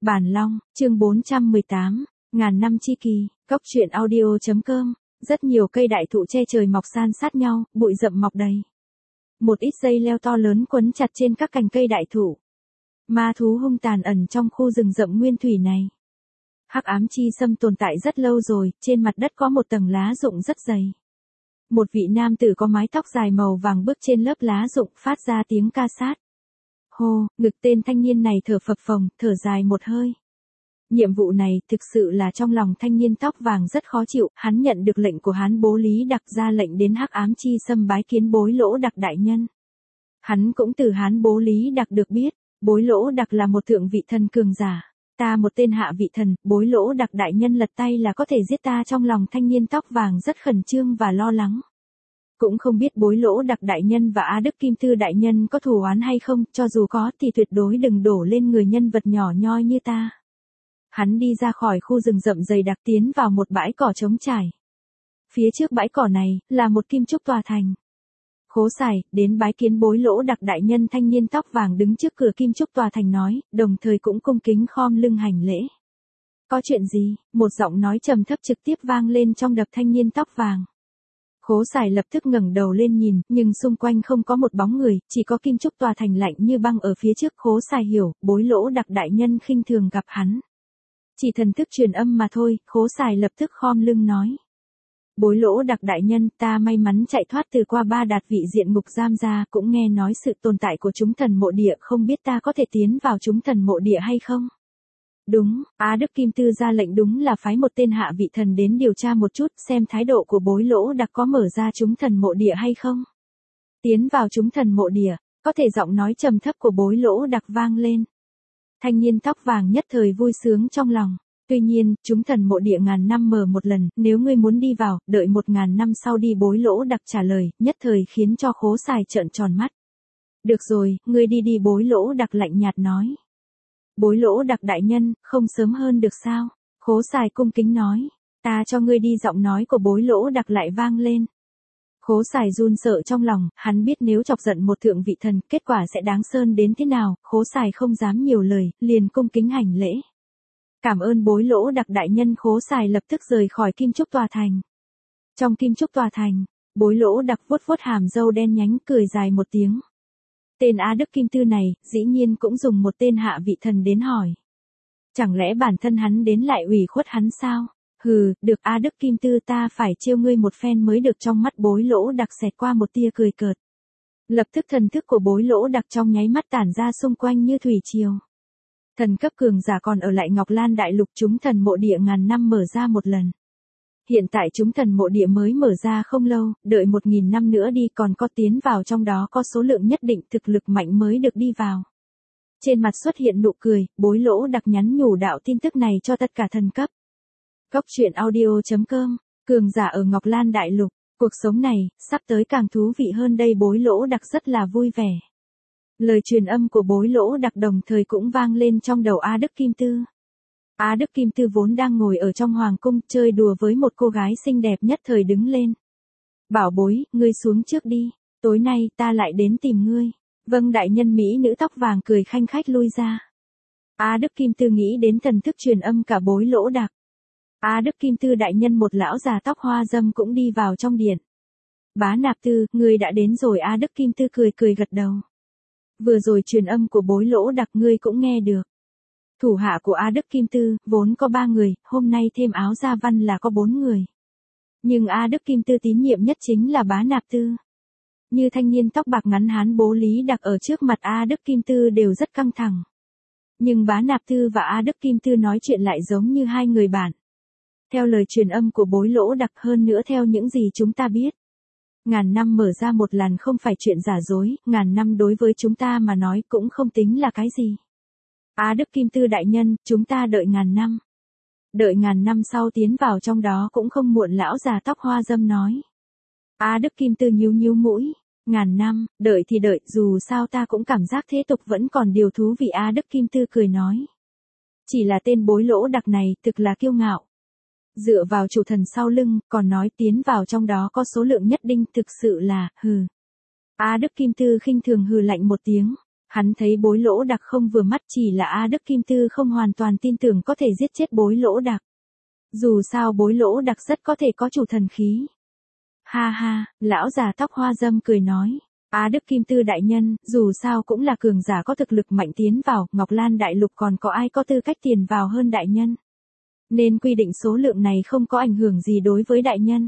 Bản Long, chương 418, ngàn năm chi kỳ, Cốc truyện audio.com, rất nhiều cây đại thụ che trời mọc san sát nhau, bụi rậm mọc đầy. Một ít dây leo to lớn quấn chặt trên các cành cây đại thụ. Ma thú hung tàn ẩn trong khu rừng rậm nguyên thủy này. Hắc ám chi sâm tồn tại rất lâu rồi, trên mặt đất có một tầng lá rụng rất dày. Một vị nam tử có mái tóc dài màu vàng bước trên lớp lá rụng phát ra tiếng ca sát. Hô, ngực tên thanh niên này thở phập phồng, thở dài một hơi. Nhiệm vụ này thực sự là trong lòng thanh niên tóc vàng rất khó chịu, hắn nhận được lệnh của Hán Bố Lý Đặc ra lệnh đến Hắc ám chi sâm bái kiến Bối Lỗ Đặc đại nhân. Hắn cũng từ Hán Bố Lý Đặc được biết, Bối Lỗ Đặc là một thượng vị thần cường giả. Ta một tên hạ vị thần, Bối Lỗ Đặc đại nhân lật tay là có thể giết ta. Trong lòng thanh niên tóc vàng rất khẩn trương và lo lắng. Cũng không biết Bối Lỗ Đặc đại nhân và A Đức Kim Tư đại nhân có thù oán hay không, cho dù có thì tuyệt đối đừng đổ lên người nhân vật nhỏ nhoi như ta. Hắn đi ra khỏi khu rừng rậm dày đặc tiến vào một bãi cỏ trống trải. Phía trước bãi cỏ này, là một kim trúc tòa thành. Khố Sài, đến bái kiến Bối Lỗ Đặc đại nhân. Thanh niên tóc vàng đứng trước cửa kim trúc tòa thành nói, đồng thời cũng cung kính khom lưng hành lễ. Có chuyện gì? Một giọng nói trầm thấp trực tiếp vang lên trong đập thanh niên tóc vàng. Khố Sài lập tức ngẩng đầu lên nhìn, nhưng xung quanh không có một bóng người, chỉ có kim trúc tòa thành lạnh như băng ở phía trước. Khố Sài hiểu, Bối Lỗ Đặc đại nhân khinh thường gặp hắn. Chỉ thần thức truyền âm mà thôi. Khố Sài lập tức khom lưng nói. Bối Lỗ Đặc đại nhân, ta may mắn chạy thoát từ qua ba đạt vị diện ngục giam ra, cũng nghe nói sự tồn tại của chúng thần mộ địa, không biết ta có thể tiến vào chúng thần mộ địa hay không? Đúng, Á Đức Kim Tư ra lệnh đúng là phái một tên hạ vị thần đến điều tra một chút, xem thái độ của Bối Lỗ Đặc có mở ra chúng thần mộ địa hay không. Tiến vào chúng thần mộ địa, có thể giọng nói trầm thấp của Bối Lỗ Đặc vang lên. Thanh niên tóc vàng nhất thời vui sướng trong lòng. Tuy nhiên, chúng thần mộ địa ngàn năm mở một lần, nếu ngươi muốn đi vào, đợi 1000 năm sau đi. Bối Lỗ Đặc trả lời, nhất thời khiến cho Khố Sài trợn tròn mắt. Được rồi, ngươi đi đi. Bối Lỗ Đặc lạnh nhạt nói. Bối Lỗ Đặc đại nhân, không sớm hơn được sao? Khố Sài cung kính nói. Ta cho ngươi đi. Giọng nói của Bối Lỗ Đặc lại vang lên. Khố Sài run sợ trong lòng, hắn biết nếu chọc giận một thượng vị thần, kết quả sẽ đáng sơn đến thế nào. Khố Sài không dám nhiều lời, liền cung kính hành lễ. Cảm ơn Bối Lỗ Đặc đại nhân. Khố Sài lập tức rời khỏi kim trúc tòa thành. Trong kim trúc tòa thành, Bối Lỗ Đặc vuốt vuốt hàm râu đen nhánh, cười dài một tiếng. Tên Á Đức Kim Tư này, dĩ nhiên cũng dùng một tên hạ vị thần đến hỏi. Chẳng lẽ bản thân hắn đến lại ủy khuất hắn sao? Hừ, được A Đức Kim Tư, ta phải trêu ngươi một phen mới được. Trong mắt Bối Lỗ Đặc xẹt qua một tia cười cợt. Lập tức thần thức của Bối Lỗ Đặc trong nháy mắt tản ra xung quanh như thủy triều. Thần cấp cường giả còn ở lại Ngọc Lan Đại Lục. Chúng thần mộ địa ngàn năm mở ra một lần. Hiện tại chúng thần mộ địa mới mở ra không lâu, đợi 1000 năm nữa đi còn có tiến vào trong đó có số lượng nhất định thực lực mạnh mới được đi vào. Trên mặt xuất hiện nụ cười, Bối Lỗ Đặc nhắn nhủ đạo tin tức này cho tất cả thần cấp. Cốc truyện audio.com, cường giả ở Ngọc Lan Đại Lục, cuộc sống này, sắp tới càng thú vị hơn đây. Bối Lỗ Đặc rất là vui vẻ. Lời truyền âm của Bối Lỗ Đặc đồng thời cũng vang lên trong đầu A Đức Kim Tư. A Đức Kim Tư vốn đang ngồi ở trong hoàng cung chơi đùa với một cô gái xinh đẹp nhất thời đứng lên. Bảo bối, ngươi xuống trước đi, tối nay ta lại đến tìm ngươi. Vâng đại nhân. Mỹ nữ tóc vàng cười khanh khách lui ra. A Đức Kim Tư nghĩ đến thần thức truyền âm cả Bối Lỗ Đặc. A Đức Kim Tư đại nhân. Một lão già tóc hoa râm cũng đi vào trong điện. Bá Nạp Tư, ngươi đã đến rồi. A Đức Kim Tư cười cười gật đầu. Vừa rồi truyền âm của Bối Lỗ Đặc ngươi cũng nghe được. Thủ hạ của A Đức Kim Tư, vốn có 3 người, hôm nay thêm áo gia văn là có 4 người. Nhưng A Đức Kim Tư tín nhiệm nhất chính là Bá Nạp Tư. Như thanh niên tóc bạc ngắn Hán Bố Lý Đặc ở trước mặt A Đức Kim Tư đều rất căng thẳng. Nhưng Bá Nạp Tư và A Đức Kim Tư nói chuyện lại giống như hai người bạn. Theo lời truyền âm của Bối Lỗ Đặc, hơn nữa theo những gì chúng ta biết. Ngàn năm mở ra một lần không phải chuyện giả dối, ngàn năm đối với chúng ta mà nói cũng không tính là cái gì. Á Đức Kim Tư đại nhân, chúng ta đợi ngàn năm. Đợi ngàn năm sau tiến vào trong đó cũng không muộn. Lão già tóc hoa râm nói. Á Đức Kim Tư nhíu nhíu mũi. Ngàn năm, đợi thì đợi, dù sao ta cũng cảm giác thế tục vẫn còn điều thú vị. Á Đức Kim Tư cười nói. Chỉ là tên Bối Lỗ Đặc này, thực là kiêu ngạo. Dựa vào chủ thần sau lưng, còn nói tiến vào trong đó có số lượng nhất định, thực sự là, hừ. Á Đức Kim Tư khinh thường hừ lạnh một tiếng. Hắn thấy Bối Lỗ Đặc không vừa mắt, chỉ là A Đức Kim Tư không hoàn toàn tin tưởng có thể giết chết Bối Lỗ Đặc. Dù sao Bối Lỗ Đặc rất có thể có chủ thần khí. Ha ha, lão già tóc hoa râm cười nói. A Đức Kim Tư đại nhân, dù sao cũng là cường giả có thực lực mạnh tiến vào, Ngọc Lan Đại Lục còn có ai có tư cách tiền vào hơn đại nhân. Nên quy định số lượng này không có ảnh hưởng gì đối với đại nhân.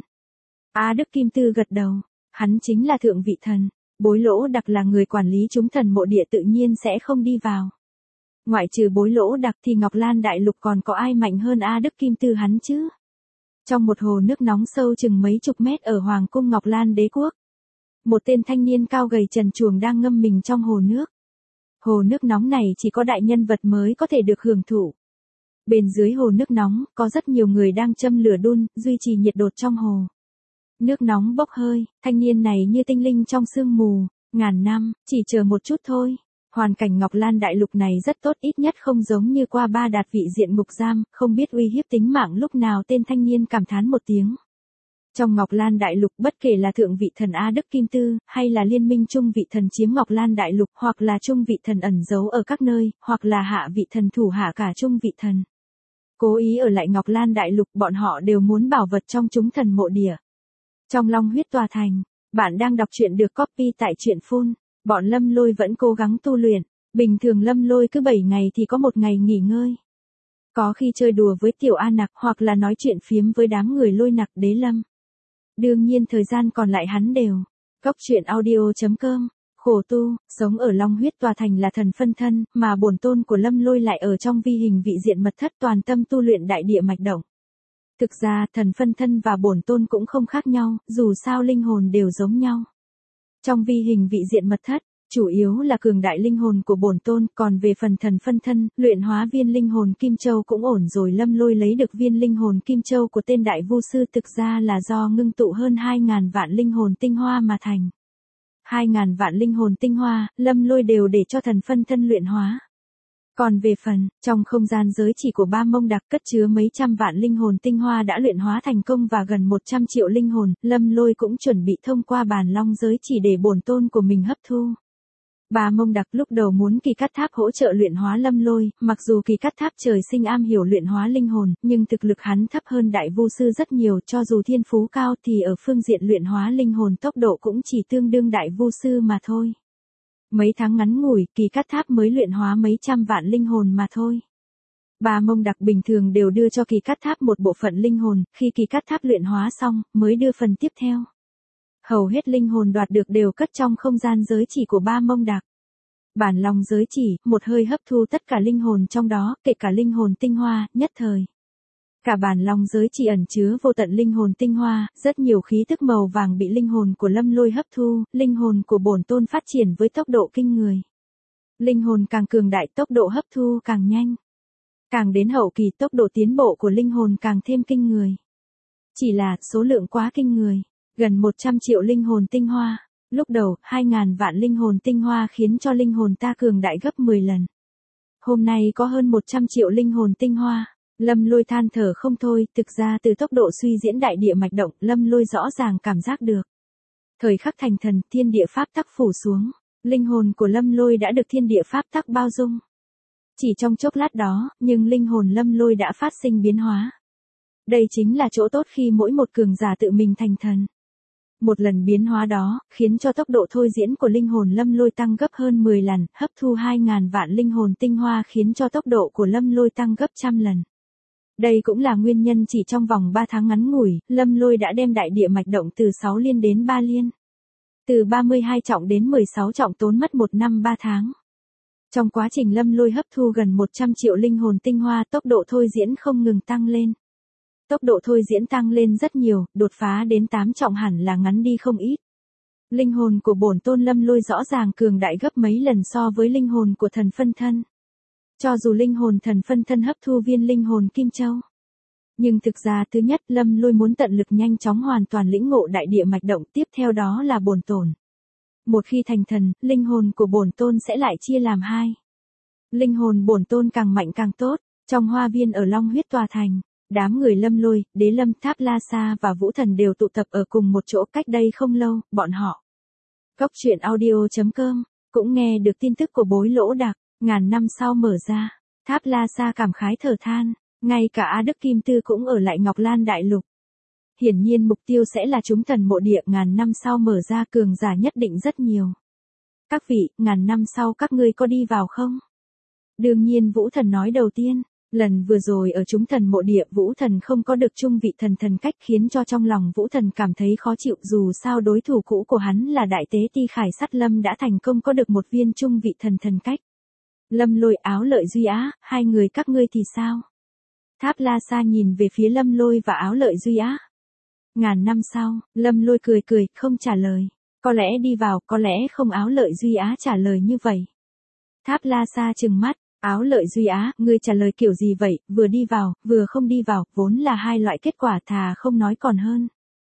A Đức Kim Tư gật đầu. Hắn chính là thượng vị thần. Bối Lỗ Đặc là người quản lý chúng thần mộ địa, tự nhiên sẽ không đi vào. Ngoại trừ Bối Lỗ Đặc thì Ngọc Lan Đại Lục còn có ai mạnh hơn A Đức Kim Tư hắn chứ? Trong một hồ nước nóng sâu chừng mấy chục mét ở Hoàng cung Ngọc Lan Đế quốc, một tên thanh niên cao gầy trần truồng đang ngâm mình trong hồ nước. Hồ nước nóng này chỉ có đại nhân vật mới có thể được hưởng thụ. Bên dưới hồ nước nóng, có rất nhiều người đang châm lửa đun, duy trì nhiệt độ trong hồ. Nước nóng bốc hơi, thanh niên này như tinh linh trong sương mù, ngàn năm, chỉ chờ một chút thôi. Hoàn cảnh Ngọc Lan Đại Lục này rất tốt, ít nhất không giống như qua ba đạt vị diện ngục giam, không biết uy hiếp tính mạng lúc nào. Tên thanh niên cảm thán một tiếng. Trong Ngọc Lan Đại Lục, bất kể là thượng vị thần A Đức Kim Tư, hay là liên minh trung vị thần chiếm Ngọc Lan Đại Lục, hoặc là trung vị thần ẩn giấu ở các nơi, hoặc là hạ vị thần thủ hạ cả trung vị thần, cố ý ở lại Ngọc Lan Đại Lục, bọn họ đều muốn bảo vật trong chúng thần mộ địa. Trong Long Huyết Tòa Thành, bạn đang đọc truyện được copy tại truyện phun. Bọn Lâm Lôi vẫn cố gắng tu luyện. Bình thường Lâm Lôi cứ 7 ngày thì có một ngày nghỉ ngơi. Có khi chơi đùa với Tiểu A Nặc hoặc là nói chuyện phiếm với đám người Lôi Nặc Đế Lâm. Đương nhiên thời gian còn lại hắn đều. Cốc truyện audio.com. Khổ tu, sống ở Long Huyết Tòa Thành là thần phân thân, mà bổn tôn của Lâm Lôi lại ở trong vi hình vị diện mật thất toàn tâm tu luyện đại địa mạch động. Thực ra thần phân thân và bổn tôn cũng không khác nhau, dù sao linh hồn đều giống nhau. Trong vi hình vị diện mật thất, chủ yếu là cường đại linh hồn của bổn tôn, còn về phần thần phân thân, luyện hóa viên linh hồn Kim Châu cũng ổn rồi. Lâm Lôi lấy được viên linh hồn Kim Châu của tên đại vu sư thực ra là do ngưng tụ hơn 2.000 vạn linh hồn tinh hoa mà thành. 2.000 vạn linh hồn tinh hoa, Lâm Lôi đều để cho thần phân thân luyện hóa. Còn về phần, trong không gian giới chỉ của Ba Mông Đặc cất chứa mấy trăm vạn linh hồn tinh hoa đã luyện hóa thành công và gần 100 triệu linh hồn, Lâm Lôi cũng chuẩn bị thông qua bàn long giới chỉ để bổn tôn của mình hấp thu. Ba Mông Đặc lúc đầu muốn Kỳ Cát Tháp hỗ trợ luyện hóa Lâm Lôi, mặc dù Kỳ Cát Tháp trời sinh am hiểu luyện hóa linh hồn, nhưng thực lực hắn thấp hơn đại vu sư rất nhiều, cho dù thiên phú cao thì ở phương diện luyện hóa linh hồn tốc độ cũng chỉ tương đương đại vu sư mà thôi. Mấy tháng ngắn ngủi, Kỳ Cát Tháp mới luyện hóa mấy trăm vạn linh hồn mà thôi. Ba Mông Đặc bình thường đều đưa cho Kỳ Cát Tháp một bộ phận linh hồn, khi Kỳ Cát Tháp luyện hóa xong, mới đưa phần tiếp theo. Hầu hết linh hồn đoạt được đều cất trong không gian giới chỉ của Ba Mông Đặc. Bản long giới chỉ, một hơi hấp thu tất cả linh hồn trong đó, kể cả linh hồn tinh hoa, nhất thời. Cả bản long giới chỉ ẩn chứa vô tận linh hồn tinh hoa, rất nhiều khí tức màu vàng bị linh hồn của Lâm Lôi hấp thu, linh hồn của bổn tôn phát triển với tốc độ kinh người. Linh hồn càng cường đại, tốc độ hấp thu càng nhanh. Càng đến hậu kỳ, tốc độ tiến bộ của linh hồn càng thêm kinh người. Chỉ là, số lượng quá kinh người. Gần 100 triệu linh hồn tinh hoa. Lúc đầu, 2.000 vạn linh hồn tinh hoa khiến cho linh hồn ta cường đại gấp 10 lần. Hôm nay có hơn 100 triệu linh hồn tinh hoa. Lâm Lôi than thở không thôi, thực ra từ tốc độ suy diễn đại địa mạch động, Lâm Lôi rõ ràng cảm giác được. Thời khắc thành thần, thiên địa pháp tắc phủ xuống, linh hồn của Lâm Lôi đã được thiên địa pháp tắc bao dung. Chỉ trong chốc lát đó, nhưng linh hồn Lâm Lôi đã phát sinh biến hóa. Đây chính là chỗ tốt khi mỗi một cường giả tự mình thành thần. Một lần biến hóa đó, khiến cho tốc độ thôi diễn của linh hồn Lâm Lôi tăng gấp hơn 10 lần, hấp thu 2.000 vạn linh hồn tinh hoa khiến cho tốc độ của Lâm Lôi tăng gấp trăm lần. Đây cũng là nguyên nhân chỉ trong vòng 3 tháng ngắn ngủi, Lâm Lôi đã đem đại địa mạch động từ 6 liên đến 3 liên. Từ 32 trọng đến 16 trọng tốn mất 1 năm 3 tháng. Trong quá trình Lâm Lôi hấp thu gần 100 triệu linh hồn tinh hoa, tốc độ thôi diễn không ngừng tăng lên. Tốc độ thôi diễn tăng lên rất nhiều, đột phá đến 8 trọng hẳn là ngắn đi không ít. Linh hồn của bổn tôn Lâm Lôi rõ ràng cường đại gấp mấy lần so với linh hồn của thần phân thân. Cho dù linh hồn thần phân thân hấp thu viên linh hồn Kim Châu. Nhưng thực ra thứ nhất, Lâm Lôi muốn tận lực nhanh chóng hoàn toàn lĩnh ngộ đại địa mạch động, tiếp theo đó là bổn tôn. Một khi thành thần, linh hồn của bổn tôn sẽ lại chia làm hai. Linh hồn bổn tôn càng mạnh càng tốt. Trong hoa viên ở Long Huyết Tòa Thành, đám người Lâm Lôi, Đế Lâm, Tháp La Sa và Vũ Thần đều tụ tập ở cùng một chỗ. Cách đây không lâu, bọn họ. Cốc truyện audio.com cũng nghe được tin tức của Bối Lỗ Đạc, ngàn năm sau mở ra. Tháp La Sa cảm khái thở than, ngay cả A Đức Kim Tư cũng ở lại Ngọc Lan Đại Lục. Hiển nhiên mục tiêu sẽ là chúng thần mộ địa ngàn năm sau mở ra, cường giả nhất định rất nhiều. Các vị, ngàn năm sau các ngươi có đi vào không? Đương nhiên Vũ Thần nói đầu tiên, lần vừa rồi ở chúng thần mộ địa Vũ Thần không có được trung vị thần thần cách khiến cho trong lòng Vũ Thần cảm thấy khó chịu, dù sao đối thủ cũ của hắn là Đại Tế Ti Khải Sắt Lâm đã thành công có được một viên trung vị thần thần cách. Lâm Lôi, Áo Lợi Duy Á, hai người các ngươi thì sao? Tháp La Sa nhìn về phía Lâm Lôi và Áo Lợi Duy Á. Ngàn năm sau, Lâm Lôi cười cười, không trả lời. Có lẽ đi vào, có lẽ không. Áo Lợi Duy Á trả lời như vậy. Tháp La Sa trừng mắt, Áo Lợi Duy Á, ngươi trả lời kiểu gì vậy, vừa đi vào, vừa không đi vào, vốn là hai loại kết quả, thà không nói còn hơn.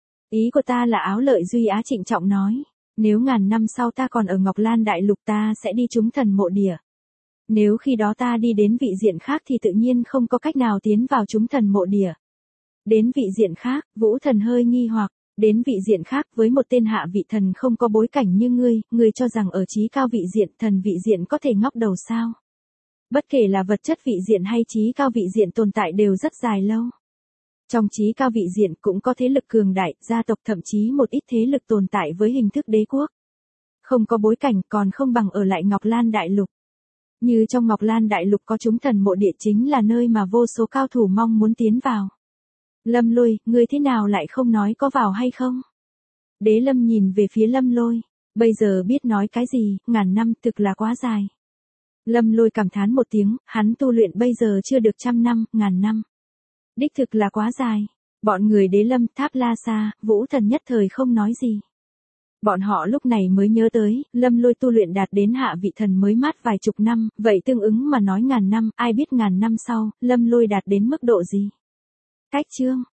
Ý của ta là, Áo Lợi Duy Á trịnh trọng nói, nếu ngàn năm sau ta còn ở Ngọc Lan Đại Lục ta sẽ đi chúng thần mộ địa. Nếu khi đó ta đi đến vị diện khác thì tự nhiên không có cách nào tiến vào chúng thần mộ địa. Đến vị diện khác, Vũ Thần hơi nghi hoặc, đến vị diện khác với một tên hạ vị thần không có bối cảnh như ngươi cho rằng ở trí cao vị diện, thần vị diện có thể ngóc đầu sao? Bất kể là vật chất vị diện hay trí cao vị diện tồn tại đều rất dài lâu. Trong trí cao vị diện cũng có thế lực cường đại, gia tộc, thậm chí một ít thế lực tồn tại với hình thức đế quốc. Không có bối cảnh còn không bằng ở lại Ngọc Lan Đại Lục. Như trong Ngọc Lan Đại Lục có chúng thần mộ địa chính là nơi mà vô số cao thủ mong muốn tiến vào. Lâm Lôi, ngươi thế nào lại không nói có vào hay không? Đế Lâm nhìn về phía Lâm Lôi, bây giờ biết nói cái gì, ngàn năm thực là quá dài. Lâm Lôi cảm thán một tiếng, hắn tu luyện bây giờ chưa được 100 năm, ngàn năm. Đích thực là quá dài. Bọn người Đế Lâm, Tháp La Sa, Vũ Thần nhất thời không nói gì. Bọn họ lúc này mới nhớ tới, Lâm Lôi tu luyện đạt đến hạ vị thần mới mát vài chục năm, vậy tương ứng mà nói ngàn năm, ai biết ngàn năm sau, Lâm Lôi đạt đến mức độ gì? Cách chương